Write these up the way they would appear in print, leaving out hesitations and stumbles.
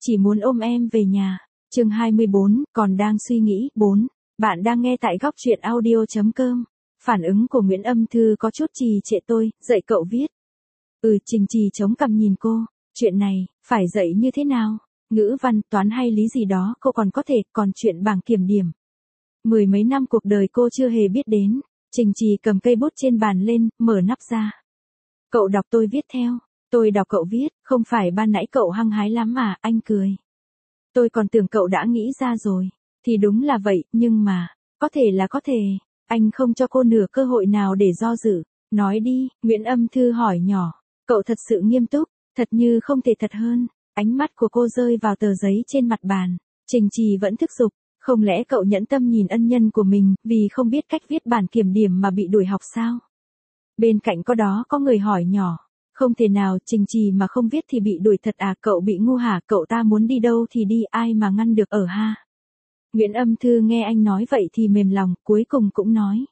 Chỉ muốn ôm em về nhà. Chương 24, còn đang suy nghĩ. 4. Bạn đang nghe tại góc truyện audio.com. Phản ứng của Nguyễn Âm Thư có chút trì trệ. Tôi dạy cậu viết. Trình Trì chống cằm nhìn cô. Chuyện này, phải dạy như thế nào? Ngữ văn, toán hay lý gì đó cô còn có thể, còn chuyện bảng kiểm điểm. Mười mấy năm cuộc đời cô chưa hề biết đến. Trình Trì cầm cây bút trên bàn lên, mở nắp ra. Cậu đọc tôi viết theo. Tôi đọc cậu viết, không phải ban nãy cậu hăng hái lắm mà, anh cười. Tôi còn tưởng cậu đã nghĩ ra rồi. Thì đúng là vậy, nhưng mà, có thể là có thể. Anh không cho cô nửa cơ hội nào để do dự. Nói đi, Nguyễn Âm Thư hỏi nhỏ. Cậu thật sự nghiêm túc, thật như không thể thật hơn. Ánh mắt của cô rơi vào tờ giấy trên mặt bàn. Trình Trì vẫn thức giục. Không lẽ cậu nhẫn tâm nhìn ân nhân của mình, vì không biết cách viết bản kiểm điểm mà bị đuổi học sao? Bên cạnh có người hỏi nhỏ. Không thể nào, Trình Trì mà không viết thì bị đuổi thật à? Cậu bị ngu hả? Cậu ta muốn đi đâu thì đi, ai mà ngăn được ở ha? Nguyễn Âm Thư nghe anh nói vậy thì mềm lòng, cuối cùng cũng nói.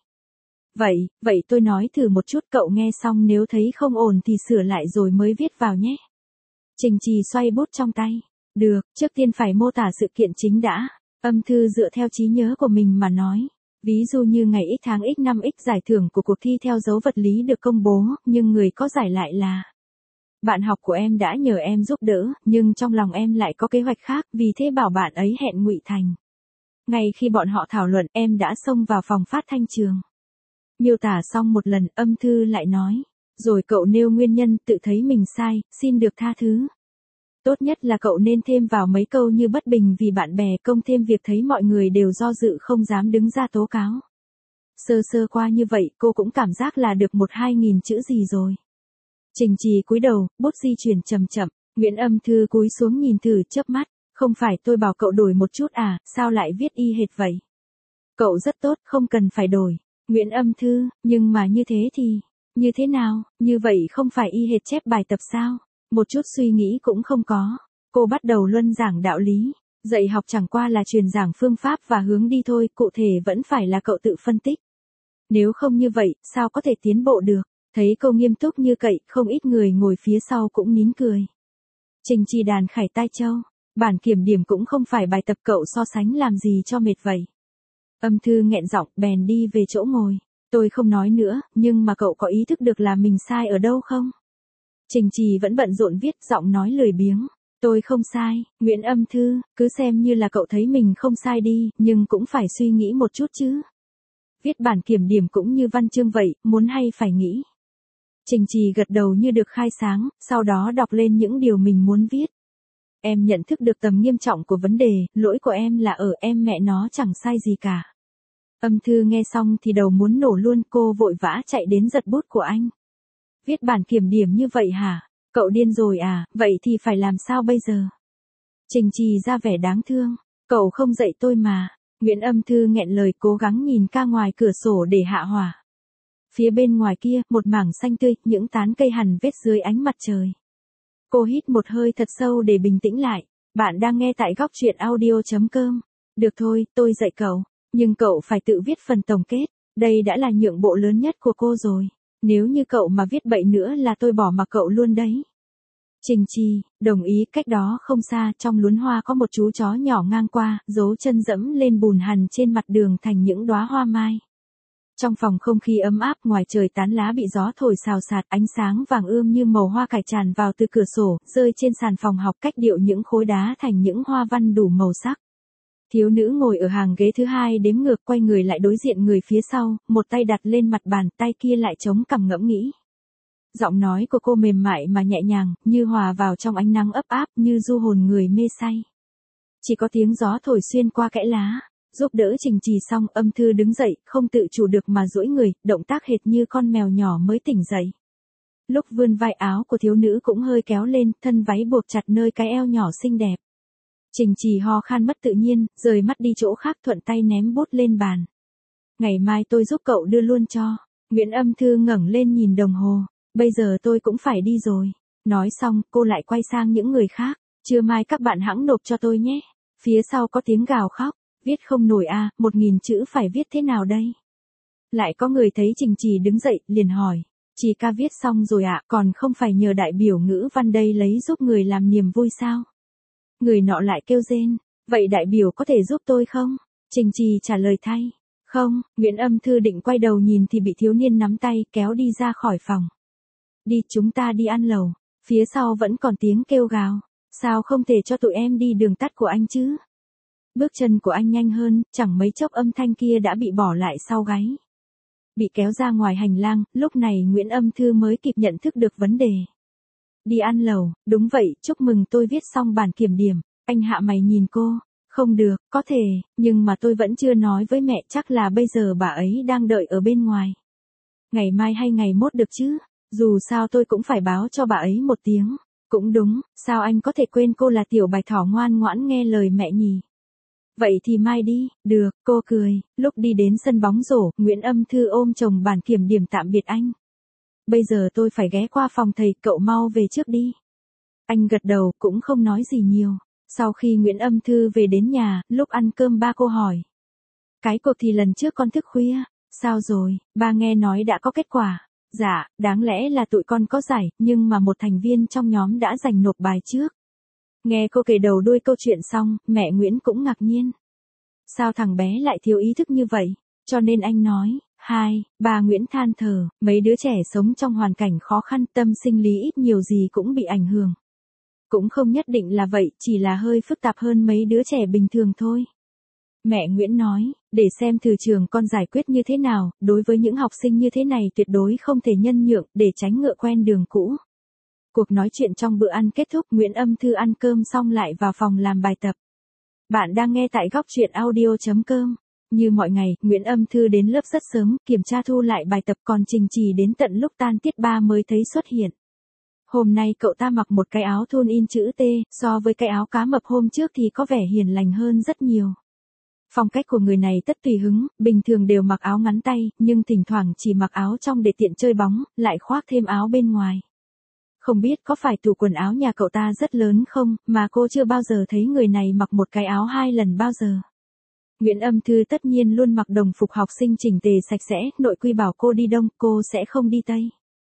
Vậy tôi nói thử một chút, cậu nghe xong nếu thấy không ổn thì sửa lại rồi mới viết vào nhé. Trình Trì xoay bút trong tay. Được, trước tiên phải mô tả sự kiện chính đã. Âm Thư dựa theo trí nhớ của mình mà nói. Ví dụ như ngày X tháng X năm X giải thưởng của cuộc thi theo dấu vật lý được công bố, nhưng người có giải lại là bạn học của em đã nhờ em giúp đỡ, nhưng trong lòng em lại có kế hoạch khác, vì thế bảo bạn ấy hẹn ngụy Thành. Ngay khi bọn họ thảo luận, em đã xông vào phòng phát thanh trường. Miêu tả xong một lần, Âm Thư lại nói. Rồi cậu nêu nguyên nhân, tự thấy mình sai, xin được tha thứ. Tốt nhất là cậu nên thêm vào mấy câu như bất bình vì bạn bè, công thêm việc thấy mọi người đều do dự không dám đứng ra tố cáo. Sơ qua như vậy cô cũng cảm giác là được 1-2 nghìn chữ gì rồi. Trình Trì cúi đầu, bút di chuyển chậm chậm. Nguyễn Âm Thư cúi xuống nhìn thử, chớp mắt. Không phải tôi bảo cậu đổi một chút à, sao lại viết y hệt vậy? Cậu rất tốt, không cần phải đổi. Nguyễn Âm Thư, nhưng mà như thế thì, như thế nào, như vậy không phải y hệt chép bài tập sao? Một chút suy nghĩ cũng không có. Cô bắt đầu luân giảng đạo lý. Dạy học chẳng qua là truyền giảng phương pháp và hướng đi thôi, cụ thể vẫn phải là cậu tự phân tích. Nếu không như vậy, sao có thể tiến bộ được? Thấy cô nghiêm túc như cậy, không ít người ngồi phía sau cũng nín cười. Trình Trì đàn khải tai châu. Bản kiểm điểm cũng không phải bài tập, cậu so sánh làm gì cho mệt vậy? Âm Thư nghẹn giọng, bèn đi về chỗ ngồi. Tôi không nói nữa, nhưng mà cậu có ý thức được là mình sai ở đâu không? Trình Trì vẫn bận rộn viết, giọng nói lười biếng. Tôi không sai, Nguyễn Âm Thư, cứ xem như là cậu thấy mình không sai đi, nhưng cũng phải suy nghĩ một chút chứ. Viết bản kiểm điểm cũng như văn chương vậy, muốn hay phải nghĩ. Trình Trì gật đầu như được khai sáng, sau đó đọc lên những điều mình muốn viết. Em nhận thức được tầm nghiêm trọng của vấn đề, lỗi của em là ở em, mẹ nó chẳng sai gì cả. Âm Thư nghe xong thì đầu muốn nổ luôn, cô vội vã chạy đến giật bút của anh. Viết bản kiểm điểm như vậy hả? Cậu điên rồi à, vậy thì phải làm sao bây giờ? Trình Trì ra vẻ đáng thương. Cậu không dạy tôi mà. Nguyễn Âm Thư nghẹn lời, cố gắng nhìn ra ngoài cửa sổ để hạ hỏa. Phía bên ngoài kia, một mảng xanh tươi, những tán cây hằn vết dưới ánh mặt trời. Cô hít một hơi thật sâu để bình tĩnh lại. Bạn đang nghe tại góc truyện audio.com. Được thôi, tôi dạy cậu. Nhưng cậu phải tự viết phần tổng kết. Đây đã là nhượng bộ lớn nhất của cô rồi. Nếu như cậu mà viết bậy nữa là tôi bỏ mặc cậu luôn đấy. Trình Trì, đồng ý, cách đó không xa, trong luống hoa có một chú chó nhỏ ngang qua, dấu chân dẫm lên bùn hằn trên mặt đường thành những đóa hoa mai. Trong phòng không khí ấm áp, ngoài trời tán lá bị gió thổi xào xạc, ánh sáng vàng ươm như màu hoa cải tràn vào từ cửa sổ, rơi trên sàn phòng học, cách điệu những khối đá thành những hoa văn đủ màu sắc. Thiếu nữ ngồi ở hàng ghế thứ hai đếm ngược, quay người lại đối diện người phía sau, một tay đặt lên mặt bàn, tay kia lại chống cằm ngẫm nghĩ. Giọng nói của cô mềm mại mà nhẹ nhàng, như hòa vào trong ánh nắng ấp áp, như du hồn người mê say. Chỉ có tiếng gió thổi xuyên qua kẽ lá. Giúp đỡ Trình Trì xong, Âm Thư đứng dậy, không tự chủ được mà duỗi người, động tác hệt như con mèo nhỏ mới tỉnh dậy. Lúc vươn vai, áo của thiếu nữ cũng hơi kéo lên, thân váy buộc chặt nơi cái eo nhỏ xinh đẹp. Trình Trì ho khan mất tự nhiên, rời mắt đi chỗ khác, thuận tay ném bút lên bàn. Ngày mai tôi giúp cậu đưa luôn cho. Nguyễn Âm Thư ngẩng lên nhìn đồng hồ. Bây giờ tôi cũng phải đi rồi. Nói xong, cô lại quay sang những người khác. Trưa mai các bạn hãng nộp cho tôi nhé. Phía sau có tiếng gào khóc. Viết không nổi à, 1.000 chữ phải viết thế nào đây? Lại có người thấy Trình Trì đứng dậy, liền hỏi. Chị ca viết xong rồi ạ, còn không phải nhờ đại biểu ngữ văn đây lấy giúp người làm niềm vui sao? Người nọ lại kêu rên, vậy đại biểu có thể giúp tôi không? Trình trì trả lời thay. Không, Nguyễn Âm Thư định quay đầu nhìn thì bị thiếu niên nắm tay kéo đi ra khỏi phòng. Đi, chúng ta đi ăn lẩu. Phía sau vẫn còn tiếng kêu gào. Sao không thể cho tụi em đi đường tắt của anh chứ? Bước chân của anh nhanh hơn, chẳng mấy chốc âm thanh kia đã bị bỏ lại sau gáy. Bị kéo ra ngoài hành lang, lúc này Nguyễn Âm Thư mới kịp nhận thức được vấn đề. Đi ăn lẩu, đúng vậy, chúc mừng tôi viết xong bản kiểm điểm. Anh hạ mày nhìn cô. Không được, có thể, nhưng mà tôi vẫn chưa nói với mẹ, chắc là bây giờ bà ấy đang đợi ở bên ngoài. Ngày mai hay ngày mốt được chứ, dù sao tôi cũng phải báo cho bà ấy một tiếng. Cũng đúng, sao anh có thể quên cô là tiểu bạch thỏ ngoan ngoãn nghe lời mẹ nhỉ? Vậy thì mai đi, được, cô cười. Lúc đi đến sân bóng rổ, Nguyễn Âm Thư ôm chồng bản kiểm điểm tạm biệt anh. Bây giờ tôi phải ghé qua phòng thầy, cậu mau về trước đi. Anh gật đầu, cũng không nói gì nhiều. Sau khi Nguyễn Âm Thư về đến nhà, lúc ăn cơm ba cô hỏi. Cái cuộc thì lần trước con thức khuya, sao rồi, ba nghe nói đã có kết quả. Dạ, đáng lẽ là tụi con có giải, nhưng mà một thành viên trong nhóm đã giành nộp bài trước. Nghe cô kể đầu đuôi câu chuyện xong, mẹ Nguyễn cũng ngạc nhiên. Sao thằng bé lại thiếu ý thức như vậy? Cho nên anh nói, bà Nguyễn than thở, mấy đứa trẻ sống trong hoàn cảnh khó khăn, tâm sinh lý ít nhiều gì cũng bị ảnh hưởng. Cũng không nhất định là vậy, chỉ là hơi phức tạp hơn mấy đứa trẻ bình thường thôi. Mẹ Nguyễn nói, để xem từ trường con giải quyết như thế nào, đối với những học sinh như thế này tuyệt đối không thể nhân nhượng, để tránh ngựa quen đường cũ. Cuộc nói chuyện trong bữa ăn kết thúc, Nguyễn Âm Thư ăn cơm xong lại vào phòng làm bài tập. Bạn đang nghe tại góc truyện audio.com. Như mọi ngày, Nguyễn Âm Thư đến lớp rất sớm, kiểm tra thu lại bài tập, còn Trình Trì đến tận lúc tan tiết 3 mới thấy xuất hiện. Hôm nay cậu ta mặc một cái áo thun in chữ T, so với cái áo cá mập hôm trước thì có vẻ hiền lành hơn rất nhiều. Phong cách của người này tất tùy hứng, bình thường đều mặc áo ngắn tay, nhưng thỉnh thoảng chỉ mặc áo trong để tiện chơi bóng, lại khoác thêm áo bên ngoài. Không biết có phải tủ quần áo nhà cậu ta rất lớn không, mà cô chưa bao giờ thấy người này mặc một cái áo 2 lần bao giờ. Nguyễn Âm Thư tất nhiên luôn mặc đồng phục học sinh chỉnh tề sạch sẽ, nội quy bảo cô đi đông, cô sẽ không đi tây.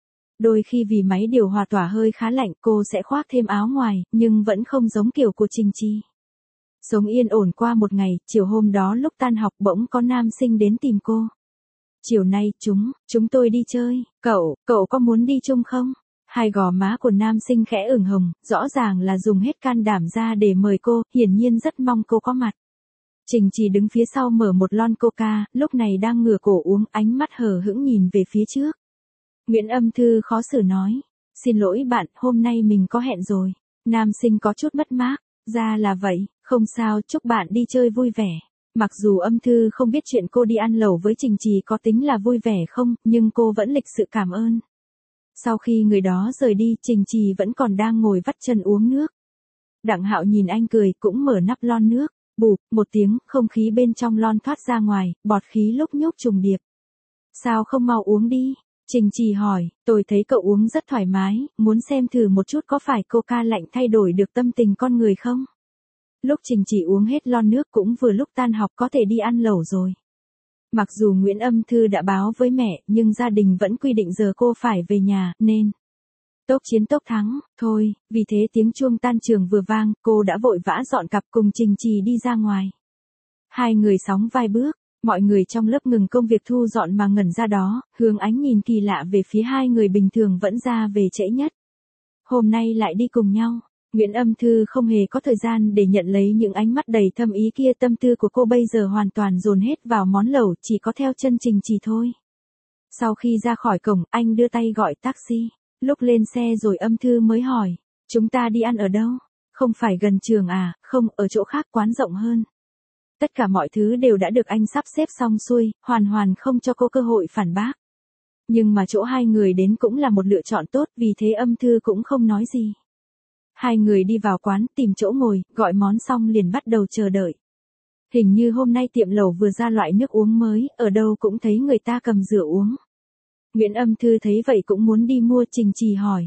Đôi khi vì máy điều hòa tỏa hơi khá lạnh, cô sẽ khoác thêm áo ngoài, nhưng vẫn không giống kiểu của Trình Trì. Sống yên ổn qua một ngày, chiều hôm đó lúc tan học bỗng có nam sinh đến tìm cô. Chiều nay chúng tôi đi chơi, cậu có muốn đi chung không? Hai gò má của nam sinh khẽ ửng hồng, rõ ràng là dùng hết can đảm ra để mời cô, hiển nhiên rất mong cô có mặt. Trình Trì đứng phía sau mở một lon coca, lúc này đang ngửa cổ uống, ánh mắt hờ hững nhìn về phía trước. Nguyễn Âm Thư khó xử nói, xin lỗi bạn, hôm nay mình có hẹn rồi. Nam sinh có chút mất mát, ra là vậy, không sao, chúc bạn đi chơi vui vẻ. Mặc dù Âm Thư không biết chuyện cô đi ăn lẩu với Trình Trì có tính là vui vẻ không, nhưng cô vẫn lịch sự cảm ơn. Sau khi người đó rời đi, Trình Trì vẫn còn đang ngồi vắt chân uống nước. Đặng Hạo nhìn anh cười, cũng mở nắp lon nước, bụp, một tiếng, không khí bên trong lon thoát ra ngoài, bọt khí lúc nhúc trùng điệp. Sao không mau uống đi? Trình Trì hỏi, tôi thấy cậu uống rất thoải mái, muốn xem thử một chút có phải coca lạnh thay đổi được tâm tình con người không? Lúc Trình Trì uống hết lon nước cũng vừa lúc tan học có thể đi ăn lẩu rồi. Mặc dù Nguyễn Âm Thư đã báo với mẹ, nhưng gia đình vẫn quy định giờ cô phải về nhà, nên tốc chiến tốc thắng, thôi, vì thế tiếng chuông tan trường vừa vang, cô đã vội vã dọn cặp cùng Trình Trì đi ra ngoài. Hai người sóng vai bước, mọi người trong lớp ngừng công việc thu dọn mà ngẩn ra đó, hướng ánh nhìn kỳ lạ về phía hai người bình thường vẫn ra về trễ nhất. Hôm nay lại đi cùng nhau. Nguyễn Âm Thư không hề có thời gian để nhận lấy những ánh mắt đầy thâm ý kia, tâm tư của cô bây giờ hoàn toàn dồn hết vào món lẩu, chỉ có theo chân Trình Trì thôi. Sau khi ra khỏi cổng, anh đưa tay gọi taxi. Lúc lên xe rồi Âm Thư mới hỏi, chúng ta đi ăn ở đâu? Không phải gần trường à? Không, ở chỗ khác, quán rộng hơn. Tất cả mọi thứ đều đã được anh sắp xếp xong xuôi, hoàn không cho cô cơ hội phản bác. Nhưng mà chỗ hai người đến cũng là một lựa chọn tốt, vì thế Âm Thư cũng không nói gì. Hai người đi vào quán, tìm chỗ ngồi, gọi món xong liền bắt đầu chờ đợi. Hình như hôm nay tiệm lẩu vừa ra loại nước uống mới, ở đâu cũng thấy người ta cầm rửa uống. Nguyễn Âm Thư thấy vậy cũng muốn đi mua. Trình Trì hỏi.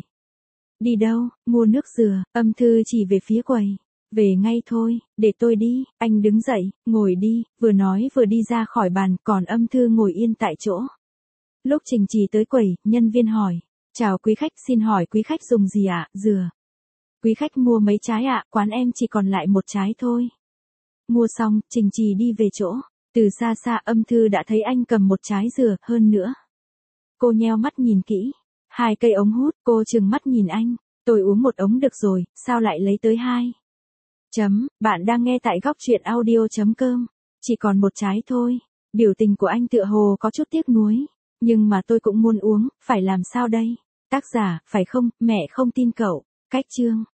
Đi đâu? Mua nước dừa. Âm Thư chỉ về phía quầy. Về ngay thôi, để tôi đi. Anh đứng dậy, ngồi đi, vừa nói vừa đi ra khỏi bàn, còn Âm Thư ngồi yên tại chỗ. Lúc Trình Trì tới quầy, nhân viên hỏi. Chào quý khách, xin hỏi quý khách dùng gì ạ? Dừa. Quý khách mua mấy trái ạ, quán em chỉ còn lại một trái thôi. Mua xong, Trình Trì đi về chỗ. Từ xa xa Âm Thư đã thấy anh cầm một trái dừa, hơn nữa. Cô nheo mắt nhìn kỹ. 2 cây ống hút, cô trừng mắt nhìn anh. Tôi uống một ống được rồi, sao lại lấy tới 2? Bạn đang nghe tại góc truyện audio.com. Chỉ còn một trái thôi. Biểu tình của anh tựa hồ có chút tiếc nuối. Nhưng mà tôi cũng muốn uống, phải làm sao đây? Tác giả, phải không, mẹ không tin cậu. Cách chương.